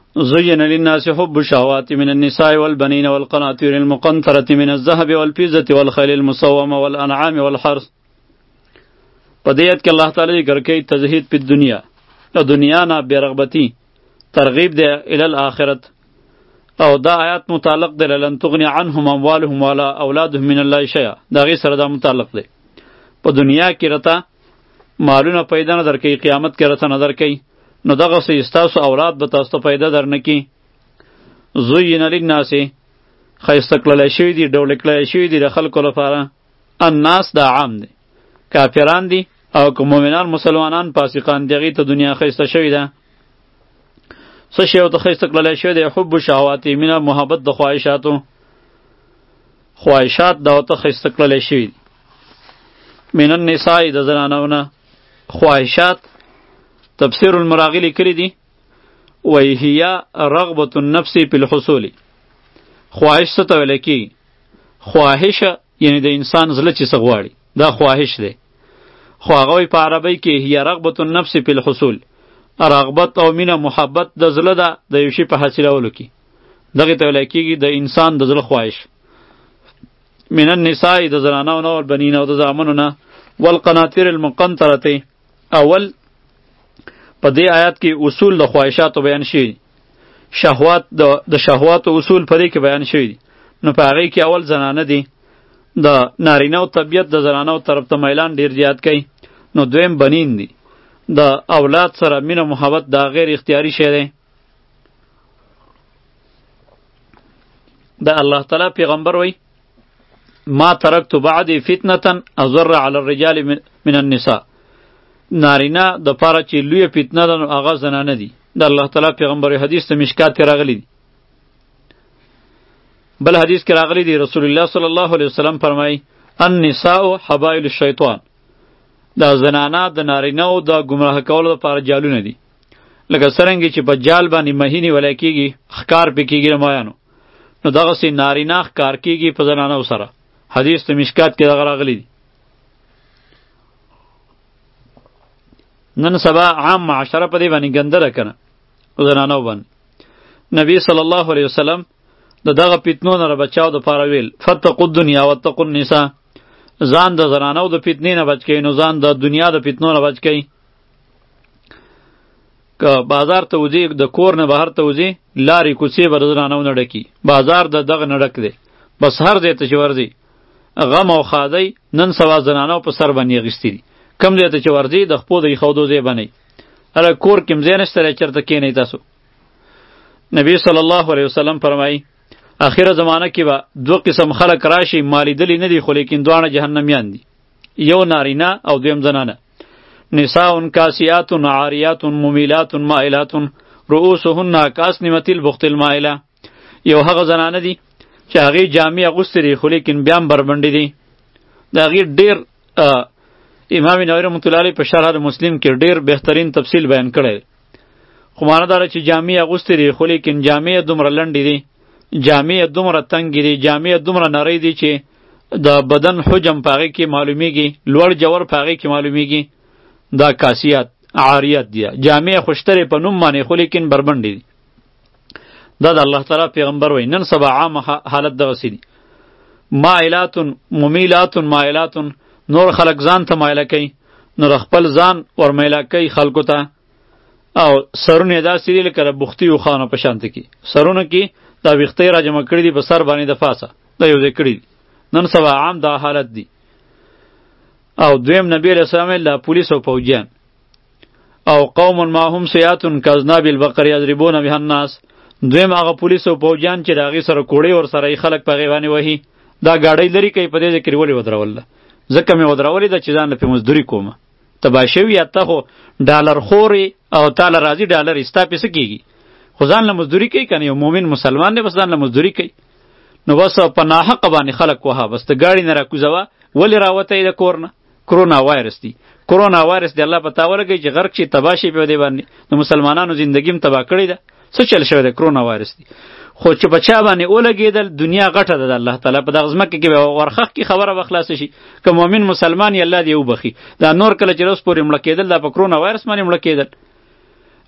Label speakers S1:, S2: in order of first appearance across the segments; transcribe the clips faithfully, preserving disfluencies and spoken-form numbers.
S1: زين للناس حب الشهوات من النساء والبنين والقناطير المقنطرة من الذهب والفضة والخيل المسومة والأنعام والحرث. په دې آیت کې الله تعالی ذکر کوي تزهید په دنیا، د دنیا نه بېرغبتي، ترغیب دی الی الآخرت. او دا آیات متعلق دی لن تغنی عنهم اموالهم ولا اولادهم من الله شیئا، د هغې سره دا متعلق دی. په دنیا کې رته مالونه پیدا نه درکوي، قیامت کې رته نه درکوي، نو دغسې ستاسو اولاد به تاسو ته پیدا درنه کړي. زین للناس ښایسته کړلی شوي دي، ډوله کړلی شوي دي د خلکو لپاره. الناس دا عام دی، کافران دي او که مؤمنان مسلمانان فاسقان دي، هغې ته دنیا ښایسته شوې ده. څه شی ورته ښایسته کړلی شوی دی؟ حب شهوات، مینه محبت د خواهشاتو، خواهشات دا ورته ښایسته کړلی شوي دي. من النساء د زنانو نه خواهشات تفسیر المراغی لیکلی دي وی هي رغبة النفس فی الحصول. خواهش څه ته ویلی کېږي؟ خواهش یعنی د انسان زړه چې څه غواړي دا خواهش دی، خو هغه وایي په عربۍ کې هي رغبة النفس فی الحصول، رغبت او مینه محبت د زړه ده د یو شي په حاصلولو کې، دغې ته ویلی کېږي د انسان د زړه خواهش. من النساء د زنانو نه والبنین او د زامنو نه والقناطیر المقنطرة. اول په دې آیات کې اصول د خواهشاتو بیان شوي، شهوات د شهواتو اصول په دې کې بیان شوي دي. نو په هغې کې اول زنانه دي، د نارینهو طبیعت د زنانو طرف ته میلان ډېر زیات کوي. نو دویم بنین دي، د اولاد سره مینه محبت دا غیر اختیاري شی دی. د الله تعالی پیغمبر وی ما ترکت بعد فتنة اضر علی الرجال من النساء. نارینه د پاره چې لویه فتنه ده نو هغه زنانه دي. د الله تعالی پیغمبر حدیث ته مشکات کې راغلی دی. بل حدیث کې راغلی دی رسول الله صلی الله علیه وسلم فرمایي النساء حبایل الشیطان. دا زنانه د نارینهو د ګمراه کولو لپاره جالونه دي، لکه څرنګه چې په جال باندې مهینې ولی کېږي، ښکار پې کېږي د مایانو، نو دغسې نارینه ښکار کېږي په زنانو سره. حدیث ته مشکات کې دغه راغلی دی. نن سبا عام معاشره په دې باندې ګنده ده که نه، زنانو باندې. نبی صلی الله علیه وسلم د دغه فتنو نه د بچاو دپاره ویل فتقوا الدنیا واتقوا النساء. ځان د زنانو د فتنې نه بچ کوي، نو ځان د دنیا د فتنو نه بچ کوي. که بازار ته وځي، د کور نه بهر ته وځي، لارې کوڅې به د زنانو نه ډکي، بازار د دغه نه ډک دی. بس هر ځای ته چې ورځي غم او ښادۍ نن سبا زنانو په سر باندې اخیستي دي. کم ځای ته چې ورځي د خپو د ایښودو ځای باندې، هله کور کې هم ځای نشته دی چېرته کښېنئ تاسو. نبی صلی الله علیه وسلم فرمایي اخیره زمانه کې به دو قسم خلک راشي، ما لیدلي نه دي خو لیکن دواړه جهنمیان دي. یو نارینه او دویم زنانه. نساء کاسیات عاریات ممیلات مائلات رؤوسهن کاسنمة البخت المائله. یو هغه زنانه دي چې هغې جامې اغوستې دي خو لیکن بیا هم بربنډې دي. د هغې ډېر امام نووي رحمة الله علیه په شرح مسلم کې ډېر بهترین تفصیل بیان کړی دی. خو معنی دا ده چې جامې اغوستې دي خو لیکن جامې دومره لنډې دي، جامې دومره تنګې دي، جامې دومره نری دي چې د بدن حجم په هغې کې معلومیږي، لوړ جوور په هغې کې معلومیږي. دا کاسیات عاریات دي، جامې خوشترې په نوم باندې خو لیکن بربنډې دي. دا د الله تعالی پیغمبر وایي. نن سبا عام حالت دغسې دي. مائلات ممیلات مائلات، نور خلک ځان ته مایله کوي، نور خپل ځان ور میله کوي خلکو ته. او سرونه یې داسې دي لکه د بختي اوښانو په شانته کې، سرونه کې دا ویښته یې راجمع کړي دي په سر باندې د پاسه، دا یو ځای کړي دي. نن سبا عام دا حالت دی. او دویم نبی علیه السلام لا پولیس او پوجیان. او قوم معهم سیات کاذناب البقر یضربون بها الناس. دویم هغه پولیس او پوجیان چې د هغې سره کوړې ورسره یې خلک په هغې باندې وهي. دا ګاډۍ لرې کوي، په دې ځای کې ولې ودروله؟ ځکه مې ودرولې ده چې ځان له پې مزدوري کومه. تباه شوي یا ته خو ډالر خورې او تا له راځي ډالر یې ستا پې څه کېږي؟ خو ځان له مزدوري کوي که نه، یو مؤمن مسلمان دی بس ځان له مزدوري کوي. نو بس په ناحقه باندې خلک وهه، بس د ګاډي نه راکوزوه. ولې راوتی د کور نه؟ کرونا وایرس دی، کرونا وایرس دی. الله په تا ولګوي چې غرق شي، تباه شي په دې باندې. د مسلمانانو زندګي هم تباه کړې ده. څه چل شوی دی؟ کرونا وایرس دی. خو چې په چا باندې ولګېدل، دنیا غټه ده د الله تعالی په دغه ځمکه کې به ورخښ کې خبره به خلاصه شي. که مؤمن مسلمان یې الله دې وبخي. دا نور کله چې اوس پورې مړه کېدل دا په کرونا وایرس باندې مړه کېدل.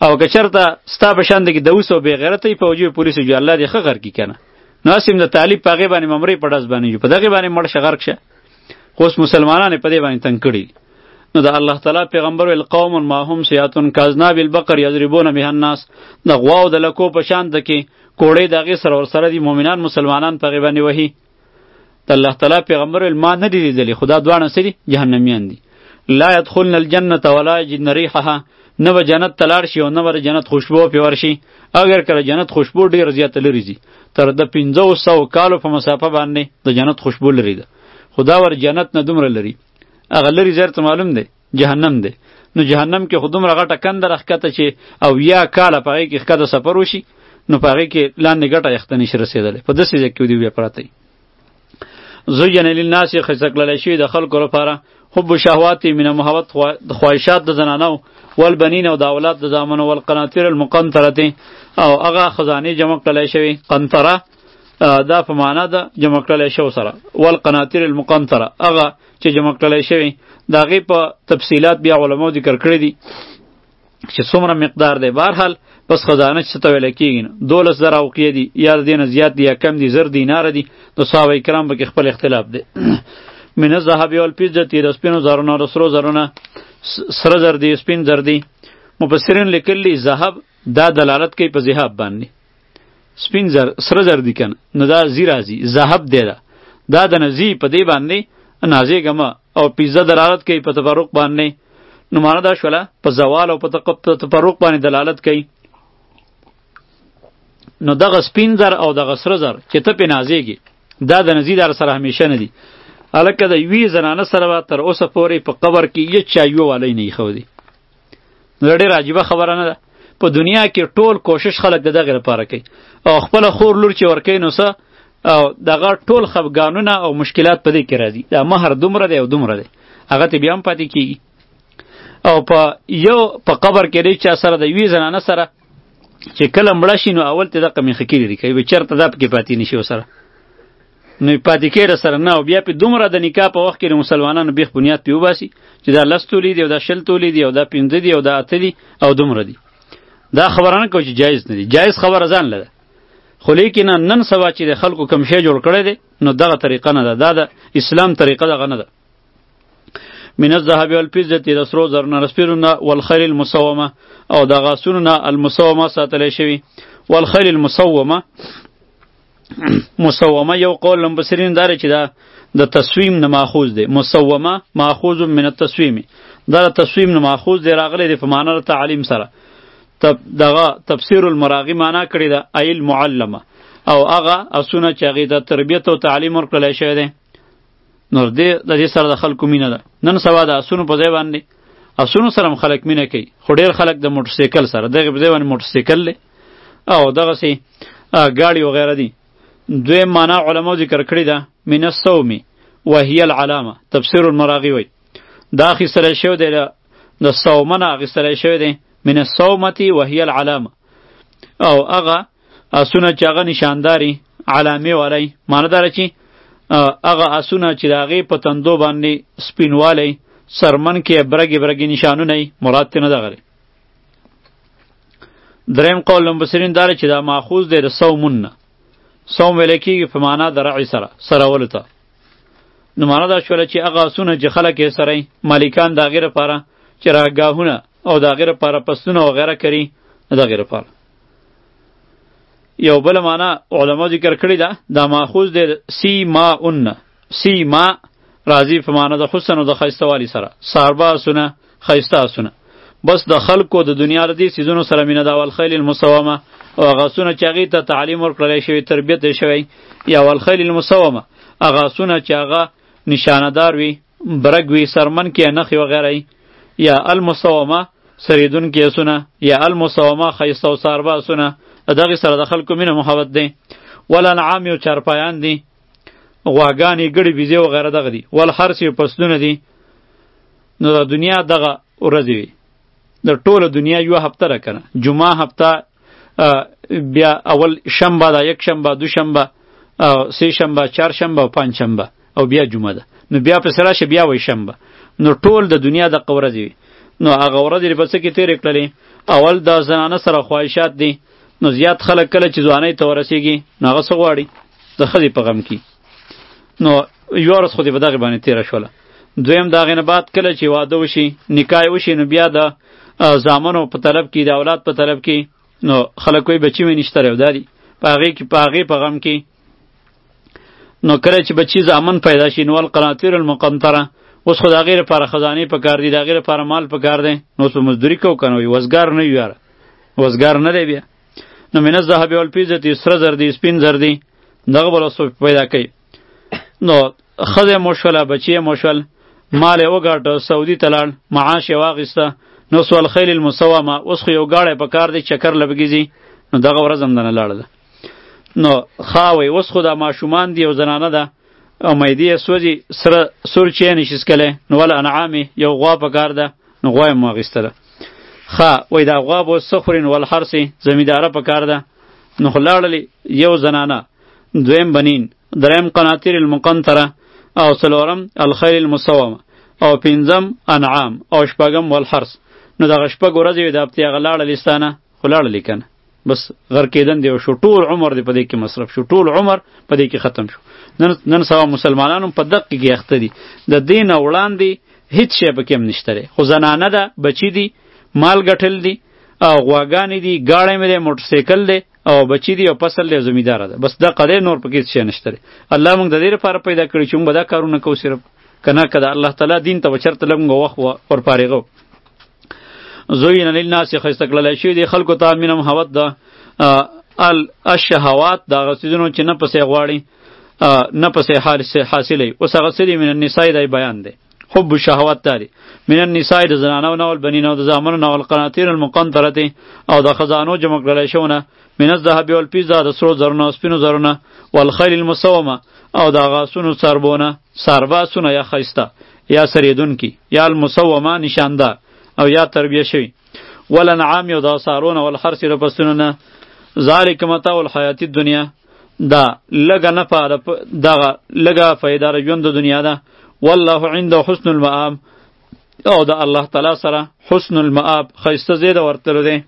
S1: او که چرته ستا په شان کې د اوس او بې غیرتۍ فوجي پولیسو جو الله دې ښه غرقي که نه نو هسې د طالب په هغې باندې ممرۍ په ډز باندې جو په دغې باندې مړ شه غرق شه خو اوس مسلمانان یې په دې باندې تنګ کړي نو د الله تعالی پیغمبر ویل قوم ما هم سیاتون کاذناب البقر یضربون بها الناس د غواو د لکو په شان د کې کوړې د هغې سره ورسره دي مؤمنان مسلمانان په هغې باندې وهي د الله تعالی پیغمبر ویل ما نه دي لیدلي خو دا دواړه څه دي جهنمیان دي لا يدخلن الجنة ولا یجدن ریحها نه به جنت ته لاړ شي او نه به د جنت خوشبو پې ورشي اگر کله جنت خوشبو ډېره زیاته لرې ځي تر د پنځو سوو کالو په مسافه باندې د جنت خوشبو لري ده خو دا ور جنت نه دومره لري هغه لرې ځای ته معلوم دی جهنم دی نو جهنم کې خو دومره غټه کنده راښکته چې او یا کاله په هغې کې ښکته سفر وشي نو په هغې کې لاندې ګټه یخته نشي رسېدلی په داسې ځای کې دوی بیا پراته زین للناس ښایسته کړلی شوي د خلکو لپاره حب شهوات من محبت خواهشات د زنانو والبنین او د اولاد د زامنو والقناطیر المقنطرة او هغه خزانې جمع کړلی شوي قنطره دا په معنا ده جمع کړلی شو سره والقناطیر المقنطره هغه چې جمع کړلی شوي د هغې په تفصیلات بیا علماو ذکر کړي دي چې څومره مقدار دی بهرحال بس خزانه چې څه ته ویلی کېږي نه دولس زره اوقیې دي یا د دې نه زیات دي یا کم دي زر دیناره دي د صحابه کرام پکې خپل اختلاف دی من الذهب والفضة د سپینو زرونو د سرو زرونه سره زر دی سپین زر دی مفسرین لیکلي ذهب دا دلالت کوي په ذهاب باندې سپین زر سره زر دی کنه نو دا زی راځي ذهب دی دا دا د نزی په دې باندې نازېږمه او پیزه دلالت کوي په تفرق باندې نو معنا دا شوله په زوال او په تفرق باندې دلالت کوي نو دغه سپین زر او دغه سره زر چې ته پې نازېږي دا د نزی در سره همیشه نه دي هلکه د یوې زنانه سره به تر اوسه پورې په قبر کې هېڅ چا یوه والی نه ایښودي نو دا ډېره عجیبه خبره نه ده په دنیا کې ټول کوشش خلک د دغې لپاره کوي او خپله خور لور چې ورکوي نو څه او دغه ټول خفګانونه او مشکلات په دې کې راځي دا مهر دومره دی او دومره دی هغه ته بیا هم پاتې کېږي او په یو په قبر کې دی چا سره د یوې زنانه سره چې کله مړه شي نو اول ته دغه میخکې لري کوي به چېرته دا پکې پاتې نه شي ورسره نو پاتې کېږي سره نه او بیا پې دومره د نکاح په وخت کې د مسلمانانو بیخ بنیاد پې وباسي چې دا لس تولې دي او دا شل تولې دي او دا پنځه دي او دا اته دي او دومره دي دا خبره نه کوي چې جایز نه دي جایز خبره ځان لده خو لیکن نن سبا چې د خلکو کم شی جوړ کړی دی نو دغه طریقه نه ده دا د اسلام طریقه دغه نه ده من الذهب والفضة د سرو زرو نه سپینو نه والخیل المسومه او د غاسونو نه المسومه ساتلی شوي والخیل المسومه مسومه یو قول مفسرین داره چې دا د تصویم نه ماخوذ دی مسومه ماخوذ من التصویم دا د تصویم نه ماخوذ دی راغلی دی په معنا د تعلیم سره دغه تفسیر المراغی معنا کړی ده ایل معلمه او هغه اسونه چې هغې د تربیت او تعلیم ورکړلی شوی دی نو دې د دې سره د خلکو مینه ده نن سبا د اسونو په ځای باندې اسونو سره هم خلک مینه کوي خو ډېر خلک د موټرسایکل سره دغې په ځای باندې موټرسایکل دی او دغسې ګاډي وغیره دي دویم معنا علماو ذکر کړې ده من الصوم وهي العلامه تفسیر المراغی وایي دا اخیستلی شوی دی د صومه نه اخیستلی شوی دی من الصومتی وهي العلامه او هغه اسونه چې هغه نشانداري علامې والی معنی داره چې هغه اسونه چې د هغې په تندو باندې سپینوالی سرمن کې برګې برګې نشانونه یي مراد ترې نه دغه دی دریم قول مفسرین داره چې دا ماخوذ دی د صومون نه صوم ویلی کېږي په معنا د رعی سره سرولو ته نو معنا دا شوله چې هغه اسونه چې خلک یې سره مالکان د هغې لپاره چې راګاهونه او د هغې لپاره پسونه وغیره کوي د هغې لپاره یو بله معنا علما ذکر کړې ده دا ماخوذ دی سی ما اون سی ما راځي په معنا د حسن او د ښایسته والي سره ساربه اسونه ښایسته اسونه بس د خلکو د دنیا د دې څیزونو سره مینه ده والخیل المسومه او هغه اسونه چې هغې ته تعلیم ورکړلی شوی تربیت یې شوی یا والخیل المسومه هغه اسونه چې هغه نشانهدار وي برګ وي سرمن کې نښې وغیره یا المسومه سریدونکي اسونه یا المسومه ښایسته او ساربه اسونه دغې سره د خلکو مینه محبت دی والانعام یو چارپایان دي غواګانې ګړې بیزې وغیره دغه دي والحرث یو فصلونه دي نو د دنیا دغه ورځې وي د ټوله دنیا یوه هفته ده که نه جمعه هفته بیا اول شنبه ده یک شنبه دو شنبه سه شنبه چهار شنبه او پنج شنبه او بیا جمعه ده نو بیا پسې راشه بیا وایي شنبه نو ټول د دنیا دغه ورځې وي نو هغه ورځې په څه کې تېرې کړلې. اول د زنانه سره خواهشات دي، نو زیات خلک کله چې ځوانۍ ته ورسېږي نو هغه څه غواړي؟ د ښځې په غم کې. نو یوه ورځ خو دې په دغې باندې تېره شوله. دویم د هغې نه بعد کله چې واده وشي، نکاح وشي، نو بیا د زامنو په طلب کې، د اولاد په طلب کې، نو خلک وایي بچي مې نشته او دا دي په هغې کې په هغې په غم کې. نو کله چې بچي زامن پیدا شي نو القناطیر المقنطره، اوس خو د هغې لپاره خزانې په کار دي، د هغې لپاره مال په کار دی. نو اوس به مزدوري کوو که نه وي؟ وزګار نه وي یاره، وزګار نه دی بیا. نو من الذهب والفضة، سره زر دي، سپین زر دي، دغه به اوس پیدا کوي. نو ښځه مو شوله، بچی مو شول، مال یې وګاټه، سعودي ته لاړ، معاش یې واخیسته. نو اوس والخیل المسومه، اوس خو یو ګاډی په کار دی، چکر لبګیځي. نو دغه ورځ هم دنه لاړله. نو خاوی اوس خو دا ماشومان دي او زنانه ده او میدې یې سوځي، سره سور چې یې نشي څکلی. نو ول انعامې، یو غوا په کار ده، نو غوا یې مو اخیستله. ښه وایي دا غوا به اوس څه خوري؟ نو والحرثې، زمینداره په کار ده. نو خو لاړلې، یو زنانه، دویم بنین، دریم قناطیر المقنطره، او څلورم الخیل المسومه، او پنځم انعام، او شپږم والحرث. نو دغه شپږ ورځې وې د هفتې هغه لاړلې ستانه، خو لاړلې که نه، بس غر کېدن دی شو، ټول عمر دی په دې کې مصرف شو، ټول عمر په دې کې ختم شو. نن نن سبا مسلمانانو په دقه کې اخته دي، د دې نه وړاندې هیڅ شی پکې هم نشته دی. خو زنانه ده، بچي دي، مال ګټل دي، او غواګانې دي، ګاډی مې دی، موټرسایکل دی، او بچی دی، او فصل دی، او زمینداره ده. بس دا قدر نور پکې هیڅ شی نشته دی. الله موږ د دې لپاره پیدا کړي چې موږ به دا کارونه کوو صرف، که نه که د الله تعالی دین ته به چېرته لږ موږ وخت ورپارېغو. زوین للناس، ښایسته کړلی شوي دي خلکو ته منهم هوت ده الشهوات، د هغه څیزونو چې نه پسې غواړي، نه پسې حاصلوي. اوس هغه څه دي؟ من النساء دی بیان دی، حب الشهوات داري، من النساء د زنانو نه، والبنین او د زامنو نه، والقناطیر المقنطرة او د خزانو جمع کړلی شونه، من الذهب والفضة د سرو زرونه او سپینو زرونه، والخیل المسومه او د غاسونو څربونه، څرباسونه یا ښایسته یا سریدونکي، یا المسومه نشاندار او یا تربیه شوي، والانعام او د څارونه، والحرث د پسونو نه. ذالک متاع الحیات الدنیا، دا لږه نفع دغه لږه فایده ژوند د دنیا ده. والله عنده حسن المآب، او د الله تعالی سره حسن المآب، ښایسته ځای د ورتلو دی.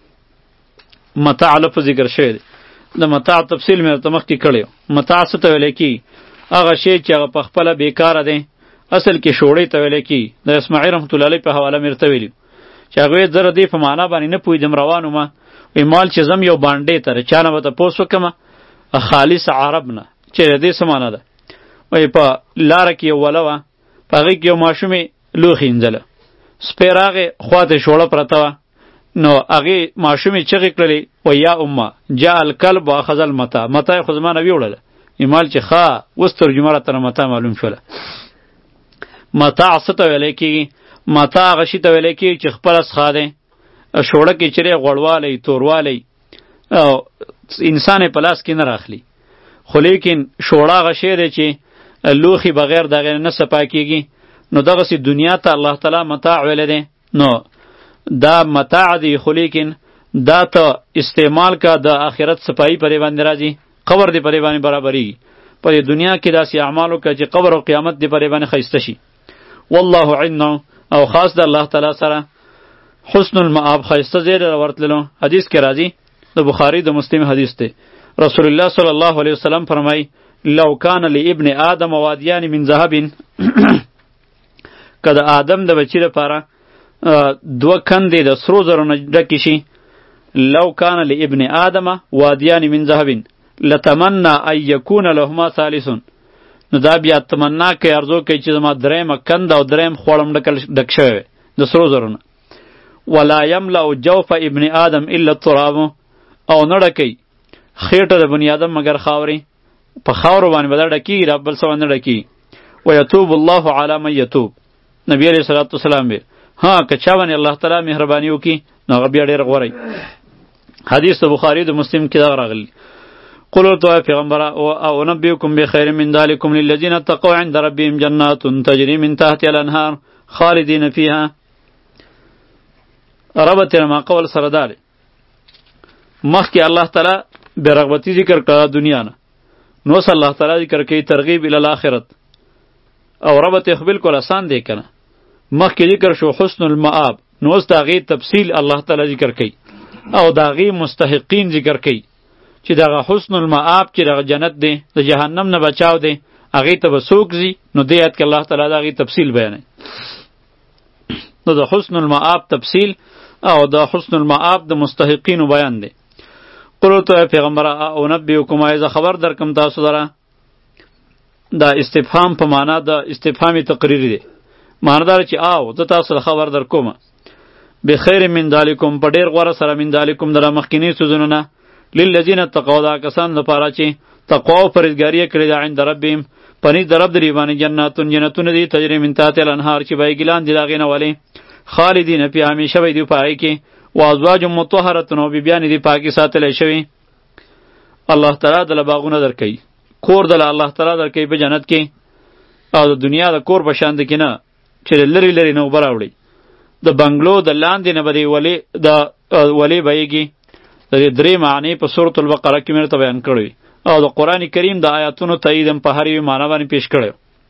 S1: متاع لفظ ذکر شوی دی، د متاع تفصیل مې ورته مخکې کړی. متاع څه ته ویلی کېږي؟ هغه شی چې هغه په خپله بېکاره دی، اصل کې شوړې ته ویلی کېږي. د اسماعیل رحمت الله علیه په حواله مې ورته ویلي چې هغه ویل زه د دې په معنا باندې نه پوهېدم، روان ومه، وایي مال چې ځم یو بانډې ته، د چا نه به تپوس وکړمه، خالص عرب نه، چې د دې څه معنا ده. وایي په لاره کې یو وله وه، په هغې کې یو ماشومې لوښي اینځله، سپی راغې، خوا ته شوړه پرته وه. نو هغې ماشومې چغې کړلې، وایي یا امه جاء الکلب واخذ المتاع، متاع یې خو زما نه ویوړله. مال چې ښه اوس ترجمه راته نه متاع معلوم شوله. متاع څه ته ویلی کېږي؟ متاع هغه شي ته ویلی کېږي چې خپله څښا دی، شوړه کې چېرې غوړوالی، توروالی، او انسان یې په لاس کې نه راخلي. خو لیکن شوړه هغه شی دی چې لوښي بغیر د هغې نه صفا کېږي. نو دغسې دنیا ته الله تعالی متاع ویلی دی. نو دا متاع دی، خو لیکن دا ته استعمال کا د آخرت صفایي پرې باندې راځي، قبر دې پرې باندې برابرېږي. په دې دنیا کې داسې اعمال وکړه چې قبر او قیامت دې پرې باندې ښایسته شي. والله عنده، او خاص د الله تعالی سره حسن المآب، ښایسته ځای ته ورتللو. حدیث کې راځي، د بخاري د مسلم حدیث دی، رسول الله صلی الله علیه وسلم فرمایي لو کان لابن آدم وادیان من ذهب، که د آدم د بچی لپاره دوه کندې د سرو زرو نه ډکې شي، لو کان لابن آدم وادیان من ذهب لتمنى ان یکون لهما ثالث، نو دا بیا تمنا کوي، ارزو کوي چې زما درېیمه کند او درېیم خوړم ډک شوی وی د سرو زرو نه. ولا یملأ جوف ابن آدم الا التراب، او نه ډکوي خېټه د بني آدم مگر خاورې، په خاورو باندې به دا ډکېږي، دا بل څه باندې نه ډکېږي. ویتوب الله علی من یتوب، نبی علیه صلات وسلام ویل ها که چا باندې الله تعالی مهرباني وکړي نو هغه بیا ډېر غوره. حدیث د بخاري د مسلم کې دغه راغلی. قلت يا پیغمبر او انبئکم بخیر من ذلکم للذین اتقوا عند ربهم جنات تجری من تحتها الانهار خالدین فیها. ربط ما قول سره داره، مخکې الله تعالی برغبتی ذکر کړه دنیا نه، نو صلی الله تعالی ذکر کوي ترغیب الی الاخرت، او ربط خو بالکل آسان دی کنه. مخکې ذکر شو حسن المآب، نو اوس د هغې تفصیل الله تعالی ذکر کوي او د هغې مستحقین ذکر کوي چې دغه حسن المآب چې دغه جنت دی د جهنم نه بچاو دی هغې ته به څوک ځي، نو دې آیت کې الله تعالی د هغې تفصیل بیانوي. نو د حسن المآب تفصیل او د حسن المآب د مستحقینو بیان دی. قل ورته پیغمبره انبئکم ایزه خبر درکم تاسو لره، دا استفهام په معنا د استفهام تقریری دی، معنا داره چې آو زه تاسو خبر در کومه بخیر من ذالکم په ډېر غوره سره من ذالکم د مخکینی څیزونو نه للذین اتقوا دا کسان لپاره چې تقوا او پرهیزګاري یې کړې ده عند ربهم په نزد د رب د دوی باندې جناتون جنتونه دي تجري من تحتها الانهار چې به یې ګیلان دي د هغې نه ولې خالدین فیها همیشه به دوی په هغې کې و ازواج مطهرة او بیبیانې دي پاکې ساتلی شوي. الله تعالی دله باغونه درکوي، کور دله الله تعالی درکوي په جنت کې، او د دنیا د کور په شان کې نه چې لرې لرې نه اوبه راوړي. د بنګلو د لاندې نه به د ولې د ولې بهیږي. د دې درې معنی په سورة البقره کې مې درته بیان کړی او د قرآن کریم د آیاتونو تایید هم په هر یوې معنی باندې پیش کړی.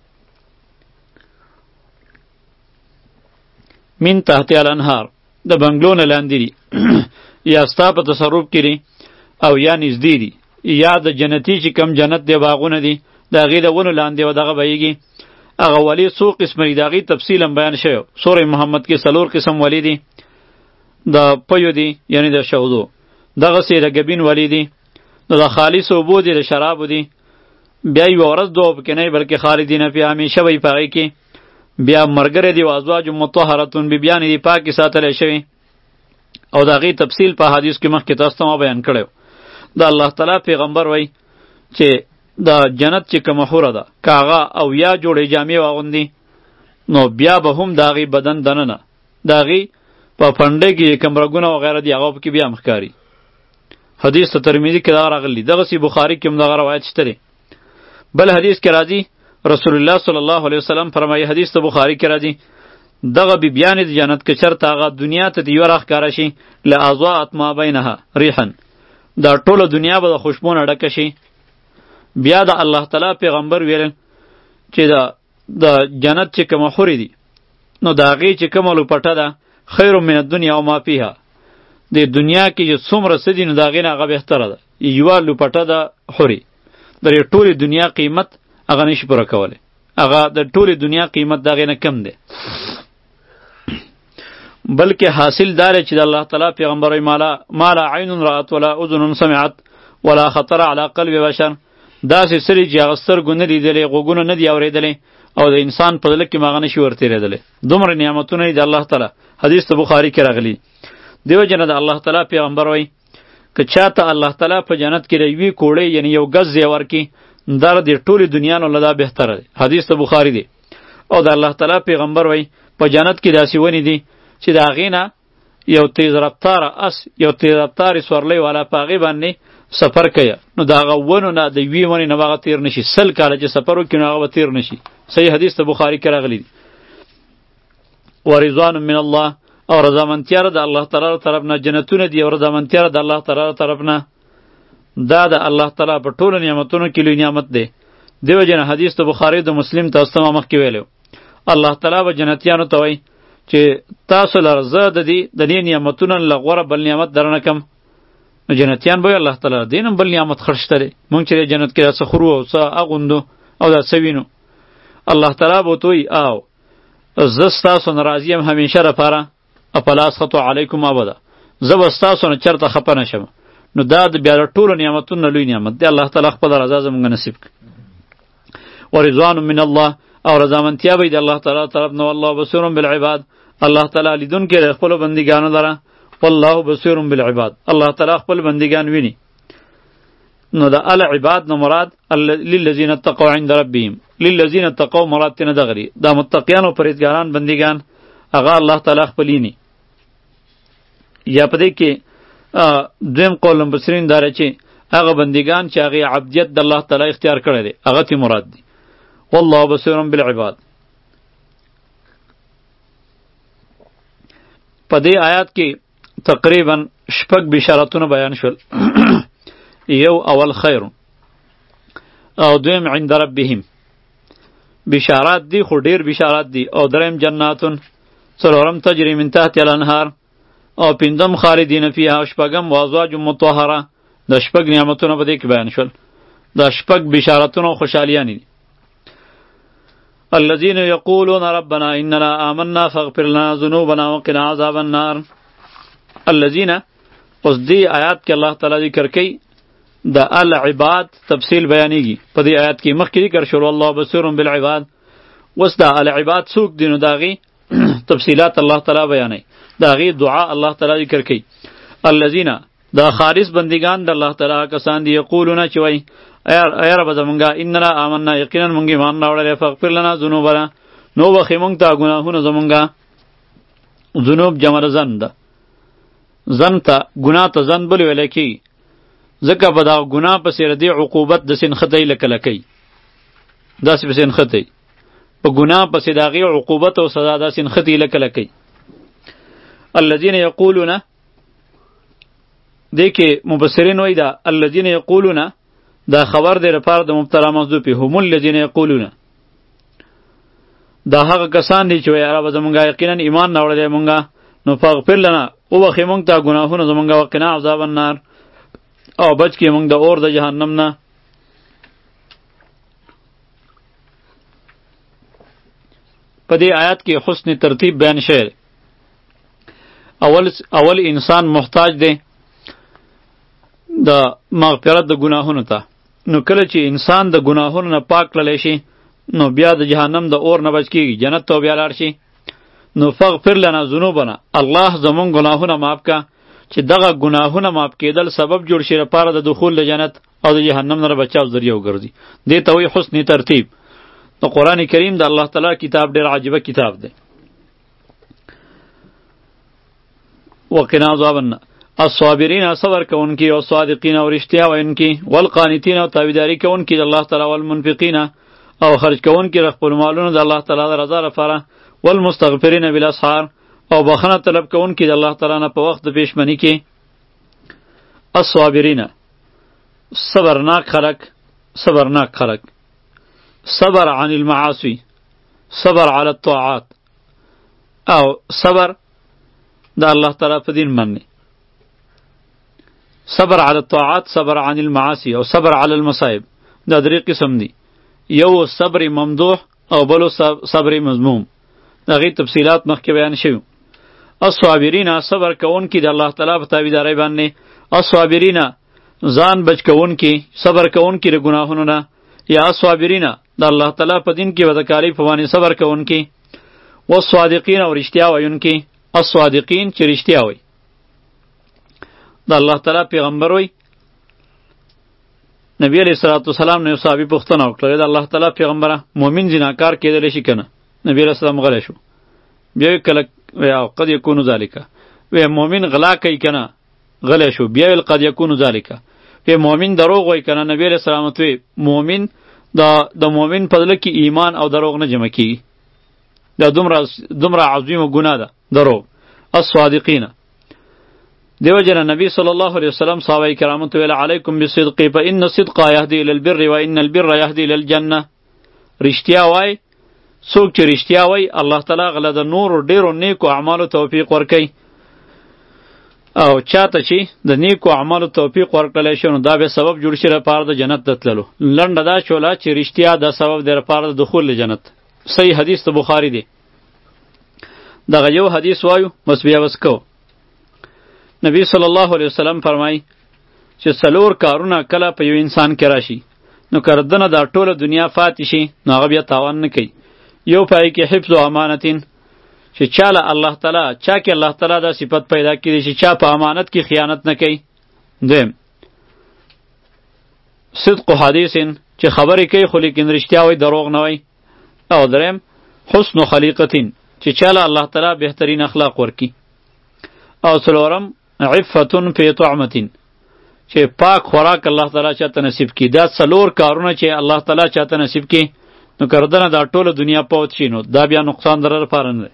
S1: من تحت الانهار د بنګلو نه لاندې دي یا ستا په تصرف کې دي او یا نږدې دي، یا د جنتی چې کم جنت دی باغونه دي د هغې د ونو لاندې به دغه بهیږي. هغه ولی څو قسمه دي د هغې تفصیل هم بیان شوی. سورې محمد کې څلور قسم ولی دي، د پیو دي یعنی د شودو، دغسې د ګبین ولی دي، نو د خالص اوبو دي، د شرابو دي. بیا یوه ورځ دوه پکې نه وي بلکې خالدین فیها همیشه به یې په هغې کې. بیا ملګري دي و ازواج مطهرة بیبیانې دي پاکې ساتلی شوي، او د هغې تفصیل په حدیث کې مخکې تاسو ته ما بیان کړی. د الله تعالی پیغمبر وایي چې د جنت چې کومه حوره ده که هغه او یا جوړې جامې واغوندي نو بیا به هم د هغې بدن دننه د هغې په پنډۍ کې کوم رګونه وغیره دي هغه پکې بیا هم ښکاري. حدیث ته ترمذي کې دغه راغلی، دغسې بخاري کې هم دغه روایت شته دی. بل حدیث کې راځي رسول الله صلی الله علیه وسلم فرمایي، حدیث ته بخاري کې راځي، دغه بیبیانې د جنت که چېرته هغه دنیا ته د یوه راښکاره شي لاضاءت ما بینها ریحا، دا ټوله دنیا به د خوشبو نه ډکه شي. بیا د الله تعالی پیغمبر ویل چې د د جنت چې کومه حورې دي نو د هغې چې کومه لوپټه ده خیر من الدنیا و ما فیها، د دنیا کې چې څومره څه دي نو د هغې نه هغه بهتره ده. یوه لوپټه ده حورې، د دې ټولې دنیا قیمت هغه نشي پوره کولی، هغه د ټولې دنیا قیمت د هغې نه کم دی. بلکې حاصل داره چې د الله تعالی پیغمبر وایي ما لا عین رأت ولا اذن سمعت ولا خطر علی قلب بشر، داسې سری چې هغه سترګو نه لیدلی، غوږونه نه دي اورېدلی، او د انسان په زړه کې هم هغه نشي ورتېرېدلی. دومره نعمتونه دي د الله تعالی. حدیث ته بخاري کې راغلی. دیو جنه د الله تعالی پیغمبر وایي که چاته الله تعالی په جنت کې د یوې کوړۍ یعنی یو ګز ځای ورکړي دا د ټولې دنیا نه له دا بهتره دی. حدیث ته بخاري دی. او د الله تعالی پیغمبر وایي په جنت کې داسې ونې دي چې د هغې نه یو تیز رفتاره اس یو تیز رفتارې سورلۍ والا په هغې باندې سفر کوي نو د هغه ونو نه د یوې ونې نه به هغه تېر نشي، سل کاله چې سفر وکړي نو هغه به تېر نشي. صحیح حدیث ته بخاري کې راغلی دی. ورضوان من الله، او رضامندتیا د الله تعالی له طرف نه، جنتونه دي او رضامندتیا د الله تعالی له طرف نه. دا د الله تعالی په ټولو نعمتونو کې لوی نعمت دی. دیو جن حدیث ته بخاري د مسلم تاسو ته مخکې ویلو، الله تعالی به جنتیانو ته وایي چې تاسو لره زه د دې د دې نعمتونو له غوره بل نعمت درنه کم. نو جنتیان به الله تعالی دین بل نعمت خرڅ لري، مونږ چې جنت کې څه خورو او څه اغوندو او دا څه وینو، الله تعالی به توي او زه ستاسو ناراضي یم همیشه لپاره، اپلاس خطو علیکم ابدا، زه به ستاسو نه چرته خفه نشم. نو دا د بیا ټولو نعمتونو لوی نعمت دی. الله تعالی خپل رضا زموږ نصیب کړي. ورضوان من الله، او رضامندتیا به د الله تعالی طرف نه. والله بصیر بالعباد، الله تعالی لیدونکی دی خپلو بندګانو لره. والله بصیر بالعباد، الله تعالی خپل بندگان ویني. نو د العباد نه مراد للذین اتقوا عند ربهم، للذین اتقوا مراد تنه دغری دا متقیان او پرهیزګاران بندگان هغه الله تعالی خپل ویني. یا پدې کې دویم قول مبصرین داره چې هغه بندگان چې هغه عبدیت د الله تعالی اختیار کړی دی هغه تی مراد دی. والله بصیر بالعباد. په دې آیات کې تقریبا شپږ بشارتونه بیان شول. یو اول خیر او دویم عند ربهم، بشارات دی خو ډیر بشارات دی، او دریم جناتون څلورم تجری من تحت الانهار او پنځم خالدین فیها شپږم وازواج مطهره د شپږ نعمتونه په دې کې بیان شول دا شپږ بشارتونه او خوشحالیانې دي الذين يقولون ربنا اننا آمنا فاغفر لنا ذنوبنا وقنا عذاب النار الذين اوس دې آیات کې الله تعالی ذکر کوي د العباد تفصیل بیانېږي په دې آیات کې مخکې ذکر شول الله بصیر بالعباد اوس د العباد څوک دي نو د هغې تفصیلات الله تعالی بیانوي د هغې دعا الله تعالی ذکر کوي الذین دا خالص بندگان د الله تعالی کسان دي یقولونه چې وایي ای رب زمونږه اننا آمنا یقینا مونږ ایمان راوړلی فاغفر لنا ذنوبنا نو بخښې مونږ ته ګناهونه زمونږه ذنوب جمع د زن ده زن ته ګناه ته زن بل ویلی کېږي ځکه په دغه ګناه پسې د دې عقوبت د سنختۍ لکه لکۍ داسې په سنختۍ په ګناه پسې د هغې عقوبت او سزا داسې نښتې لکه لکۍ الذین یقولون دې کې مبصرین وایي دا الذین یقولون دا خبر دی لپاره د مبتلا محذوف هم الذین یقولون دا هغه کسان دي چې وایي ربه زمونږه یقینا ایمان راوړلی مونږه نو فاغفر لنا وبخښې مونږ ته ګناهونه زمونږه وقنا عذاب النار او بچ کې مونږ د اور د جهنم نه په دې آیات کې حسن ترتیب بیان شوی اول اول انسان محتاج دی د مغفرت د ګناهونو ته نو کله چې انسان د ګناهونو نه پاک کړلی شي نو بیا د جهنم د اور نه بچ کېږي جنت ته بیا لاړ شي نو فغفر لنا ذنوبنا الله زمون ګناهونه معاف کا چې دغه ګناهونه معاف کېدل سبب جوړ شي لپاره د دخول د جنت او د جهنم نه بچاو ذریعه وګرځي دې ته وایي حسن ترتیب نو قرآن کریم د الله تعالی کتاب ډېر عجیبه کتاب دی وقنا عذاب النار الصابرین صبر کوونکي او صادقین او رښتیا ویونکي والقانتین او تابعداري کوونکي د الله تعالی والمنفقین او خرج کوونکي د خپل مالونو د الله تعالی د رضا لپاره والمستغفرین بالاسحار او بخښنه طلب کوونکي د الله تعالی نه په وخت د پیشمني کې الصابرین صبرناک خلق صبرناک خلق صبر عن المعاصي صبر على الطاعات او صبر د الله تعالی په دین باندې صبر على الطاعات صبر عن المعاصي او صبر على المصائب دا درې قسم دي یو صبر ممدوح او بلو صبر مذموم دا غي تفصیلات مخکې بیان شوي الصابرین صبر کوونکي د الله تعالی په تابعدارۍ باندې الصابرین ځان بچ کوونکي صبر کوونکي د ګناهونو نه یا الصابرین د الله تعالی په دین کې بدکارۍ په باندې صبر کوونکي والصادقین او رښتیا ویونکي الصادقین چې رښتیا وایي د الله تعالی پیغمبر وایي نبی علیه الصلاة والسلام نه یو صحابي پوښتنه وکړه د الله تعالی پیغمبره مؤمن زناکار کېدلی شي که نه نبی علیه السلام غلی شو بیا یې کله قد یکونو ذلکه وی مؤمن غلا کوي که نه غلی شو بیا ویل قد یکونو ذلکه وی مؤمن دروغ وایي که نه نبی علیه السلام ورته وی مؤمن دا د مؤمن په زړه کې ایمان او دروغ نه جمع کیږي دا دومره دومره عظیمه ګناه ده دروغ الصادقین دیو جن نبی صلی الله علیه وسلم صحابه کرامو ته ویل علیکم بالصدق فإن الصدق یهدی الی البر وإن البر یهدی الی الجنه رښتیا وای څوک چې رښتیا وای الله تعالی غله د نور ډیرو نیکو اعمالو توفیق ورکوي او چاته چې د نیکو اعمالو توفیق ورکړلی شي نو دا به سبب جوړ شي لپاره د جنت د تللو لنډه دا شوله چې رښتیا دا سبب دی لپاره د دخول د جنت صحیح حدیث د بخاري دی دغه یو حدیث وایو بس بیا بس کو نبی صلی الله علیه وسلم فرمای چې څلور کارونه کله په یو انسان کې راشي نو کردنه دا ټوله دنیا فاتې شي نو هغه بیا تاوان نه کوي یو پای کې حفظ و امانتین چې چاله الله تعالی چا کې الله تعالی دا صفت پیدا کړي چې چا په امانت کې خیانت نه کوي دویم صدق حدیث چې خبرې کوي خو لیکن رښتیا وایي دروغ نه وایي او دریم حسن خلیقتین چې چاله الله تعالی بهترین اخلاق ورکي او څلورم عفتن فی طعمتین چې پاک خوراک الله تعالی چاته نصیب کی دا څلور کارونه چې الله تعالی چاته نصیب کی نو کردنه دا ټوله دنیا پوت شي نو دا بیا نقصان در لپاره نه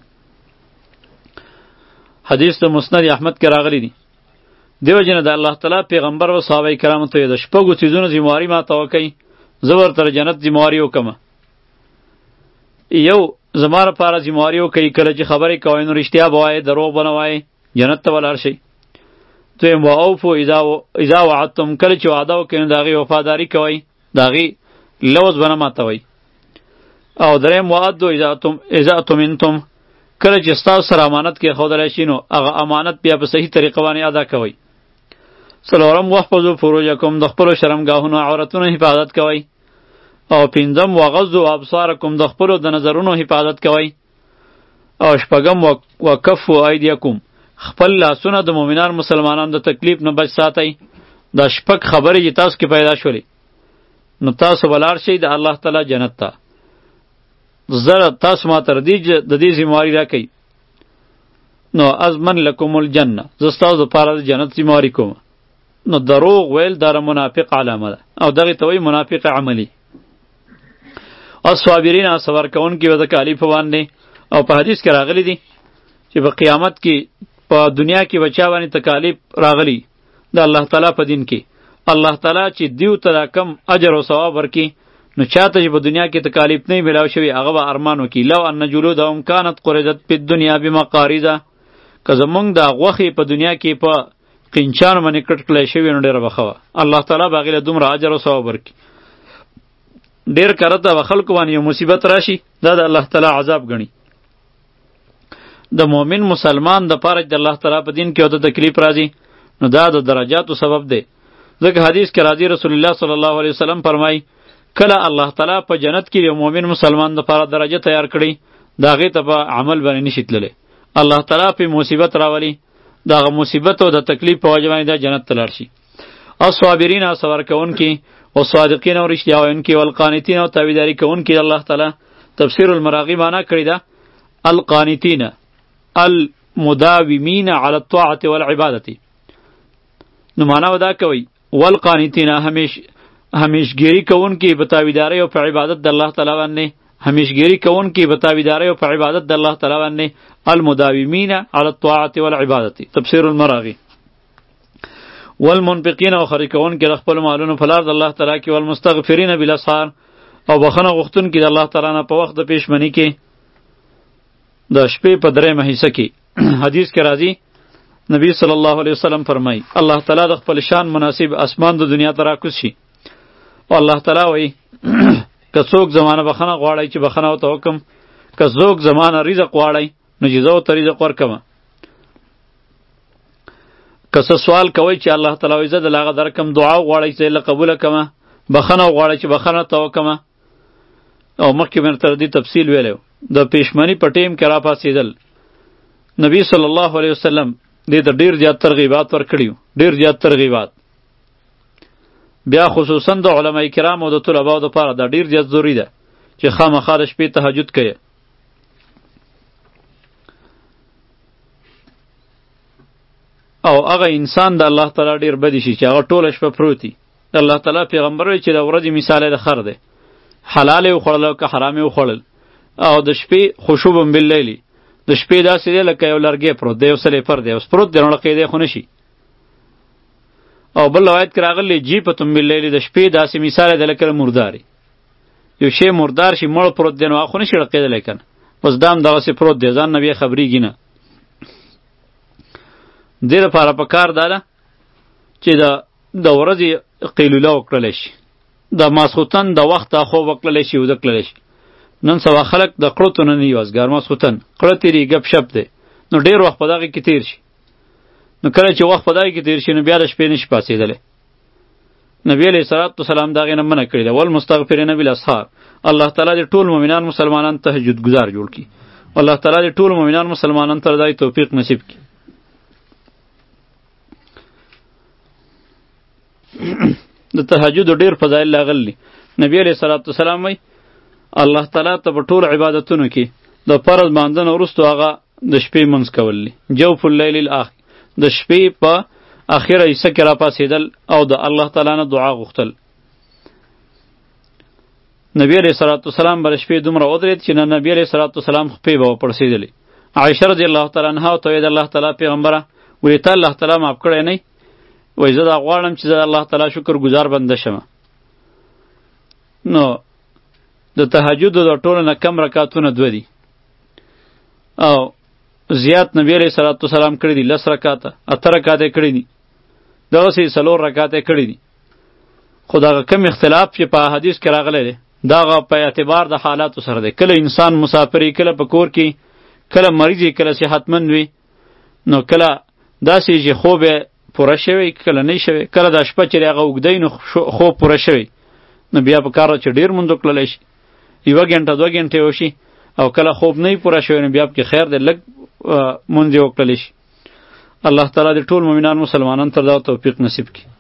S1: حدیث د مسند احمد کې راغلی دی دیو جن د الله تعالی پیغمبر او صحابه کرامو ته د شپږو چیزونو ذمہواری ما توکي زبر تر جنت ذمہواری وکم یو زما لپاره ذمهواري وکړئ کله چې خبرې کوئ نو رښتیا به وایئ دروغ به نه وایئ جنت ته به لاړ شئ. دویم واوفو اذا وعدتم کله چې وعده وکړئ نو د هغې وفاداري کوئ د هغې لوز به نه ماتوئ. او دریم وعدو اذا اؤتمنتم کله چې ستاسو سره امانت کېښودلی شي نو هغه امانت بیا په صحیح طریقه باندې ادا کوئ. څلورم واحفظوا فروجکم د خپلو شرمګاهونو عورتونو حفاظت کوئ. او پنځم وغضوا ابصارکم د خپلو د نظرونو حفاظت کوئ. او شپږم وکفوا ایدیکم خپل لاسونه د مؤمنان مسلمانانو د تکلیف نه بچ ساتئ. دا شپږ خبرې چې تاسو کې پیدا شولې نو تاسو به لاړ شئ د الله تعالی جنت ته. زه تاسو ما ته د دې ذمهواري راکئ نو ازمن لکم الجنه زه ستاسو دپاره د جنت ذمهواري کوم. نو دروغ ویل دا منافق علامه ده او دغې ته وایي منافق عملی. الصابرین صبر کوونکي به د تکالیف باندې او په حدیث کې راغلی دي چې په قیامت کې په دنیا کې به چا باندې تکالیف راغلی د الله تعالی په دین کې الله تعالی چې دیو ته دا کم اجر او ثواب ورکړي نو چاته چې په دنیا کې تکالیف نه میلاو شوي هغه به ارمان وکړي لو ان جلودهم کانت قرضت په دنیا بمقارضه که زمونږ دا غوښې په دنیا کې په قنچانو باندې کټ کړی شوي نو ډېره به ښه وه. الله تعالی به هغې له دومره اجر او ثواب ورکړي. ډېر کرته به خلکو باندې یو مصیبت راشي دا د الله تعالی عذاب ګڼي. د مؤمن مسلمان د پاره د الله تعالی په دین کې او د تکلیف راځي نو دا د درجاتو سبب دی. ځکه حدیث کې راځي رسول الله صلی الله علیه وسلم فرمایي کله الله تعالی په جنت کې یو مؤمن مسلمان د پاره درجه تیار کړي دا هغې ته په عمل باندې نشي تللی. الله تعالی په مصیبت راولي دغه مصیبت او د تکلیف په وجه باندې دا جنت ته لاړ شي. الصابرین صبر کوونکي او صادقین او رښتیا ویونکي او القانتین او تابعداري کوونکي الله تعالی. تفسیر المراغی معنا کړی ده القانتین المداومین علی الطاعة والعبادة. نو معنا ودا کوي والقانتین همیش همیشګری کوونکي په تابعداري او په عبادت د الله تعالی باندې همیشګری کوونکي په تابعداري او په عبادت د الله تعالی باندې المداومین علی الطاعة والعبادة. تفسیر المراغی. والمنفقین او خرج کوونکي د خپل مالونو په لار د الله تعالی کې والمستغفرین بالاسحار او بخښنه غوښتونکي د الله تعالی نه په وخت د پیشمنی کې د شپې په درېیمه حصه کې. حدیث کې راځي نبی صلی الله علیه وسلم فرمایي الله تعالی د خپل شان مناسب اسمان د دنیا ته راکوز شي او الله تعالی وایي که څوک زمانه بخښنه غواړئ چې بخښنه ورته وکړم که څوک زمانه رزق غواړئ نو چې زه ورته رزق ورکړم که څه سوال کوئ چې الله تعالی وایي زه د هغه درکړم دعا غواړئ چې زه قبوله کړمه بخښنه غواړئ چې بخښنه ته وکړمه. او مخکې مې درته دې تفصیل ویلی د پیشمنی په ټیم کې راپاڅېدل نبی صلی الله علیه وسلم دې ته ډېر زیات ترغیبات ورکړي ډېر زیات ترغیبات. بیا خصوصا د علماء کرام او د طلباو دپاره دا ډېر زیات ضروري ده چې خامخا د شپې تهجد کوي. او هغه انسان د الله تعالی ډېر بدی شي چې هغه ټوله شپه پروت وي. د الله تعالی پیغمبر وایي چې د ورځې مثال یې د خر دی حلال یې وخوړل او که حرام یې وخوړل. او د شپې خشوبا باللیل د شپې داسې دی لکه یو لرګی پروت دی یو سلیپر دی اوس پروت دی نو لقیدی خو نشي. او بل روایت کې راغلی جیفتم باللیل د شپې داسې مثال دی لکه مرداري یو شی مردار شي مړ پروت دی نو هغه خو نشي لقیدلی کنه اوس دا هم دغسې پروت دی ځان نه بیا خبرېږي نه. دې لپاره پکار دا ده چې د د ورځې قیلوله وکړلی شي د ماسخوتن د وخته خوب وکړلی شي وده کړلی شي. نن سبا خلک د قړتو نه نه یوازګار ماسخوتن قړه تېري ګپ شپ دی نو ډېر وخت په دغې کې تېر شي نو کله چې وخت په دغې کې تېر شي نو بیا د شپې نشي پاڅېدلی. نبی علیه صلات وسلام د هغې نه منع کړې ده والمستغفرین بالاسحار. الله تعالی دې ټول مؤمنان مسلمانان تهجد ګزار جوړ کړي. الله تعالی دې ټول مؤمنان مسلمانان ته دای توفیق نصیب کړي. د تهجد ډېر فضایل راغلي. نبی علیه صلات وسلام وایي الله تعالی ته په ټول عبادتونو کې د فرض مانځنه وروستو هغه د شپې منځ کول دي جوف اللیل الاخر د شپې په اخره حصه کې راپاڅېدل او د الله تعالی نه دعا غوښتل. نبی علیه صلات وسلام به د شپې دومره ودرېد چې نه نبی علیه صلات وسلام خپې به وپړسېدلې. عایشه رضی الله تعالی عنها ورته ویل د الله تعالی پیغمبره ولې تا الله تعالی معاف کړی نه وایي زه دا غواړم چې زه د الله تعالی شکر ګزار بنده شمه. نو د تهجد د ټولو نه کم رکعتونه دوه دي او زیات نبی علیہ الصلوۃ والسلام کړی دي لس رکعاته اته رکعاته کړی دي دغسې څلور رکعاته کړی دي خو دغه کم اختلاف چې په حدیث کې راغلی دی دغه په اعتبار د حالاتو سره دی کله انسان مسافری کله په کور کې کله مریض کله صحتمند وي نو کله داسې چې خوب پوره شوی کله نه شوی کله د شپه چې هغه اوږده نو خوب پوره شوی نو بیا په کار چې ډیر مونږ وکړلی شي یوه ګنټه دوه ګنټې وشي او کله خوب نه پوره شوی نو بیا پکې خیر دی لږ مونځ یې وکړلی شي الله تعالی د ټول مؤمنان مسلمانان تر دا توفیق نصیب کړي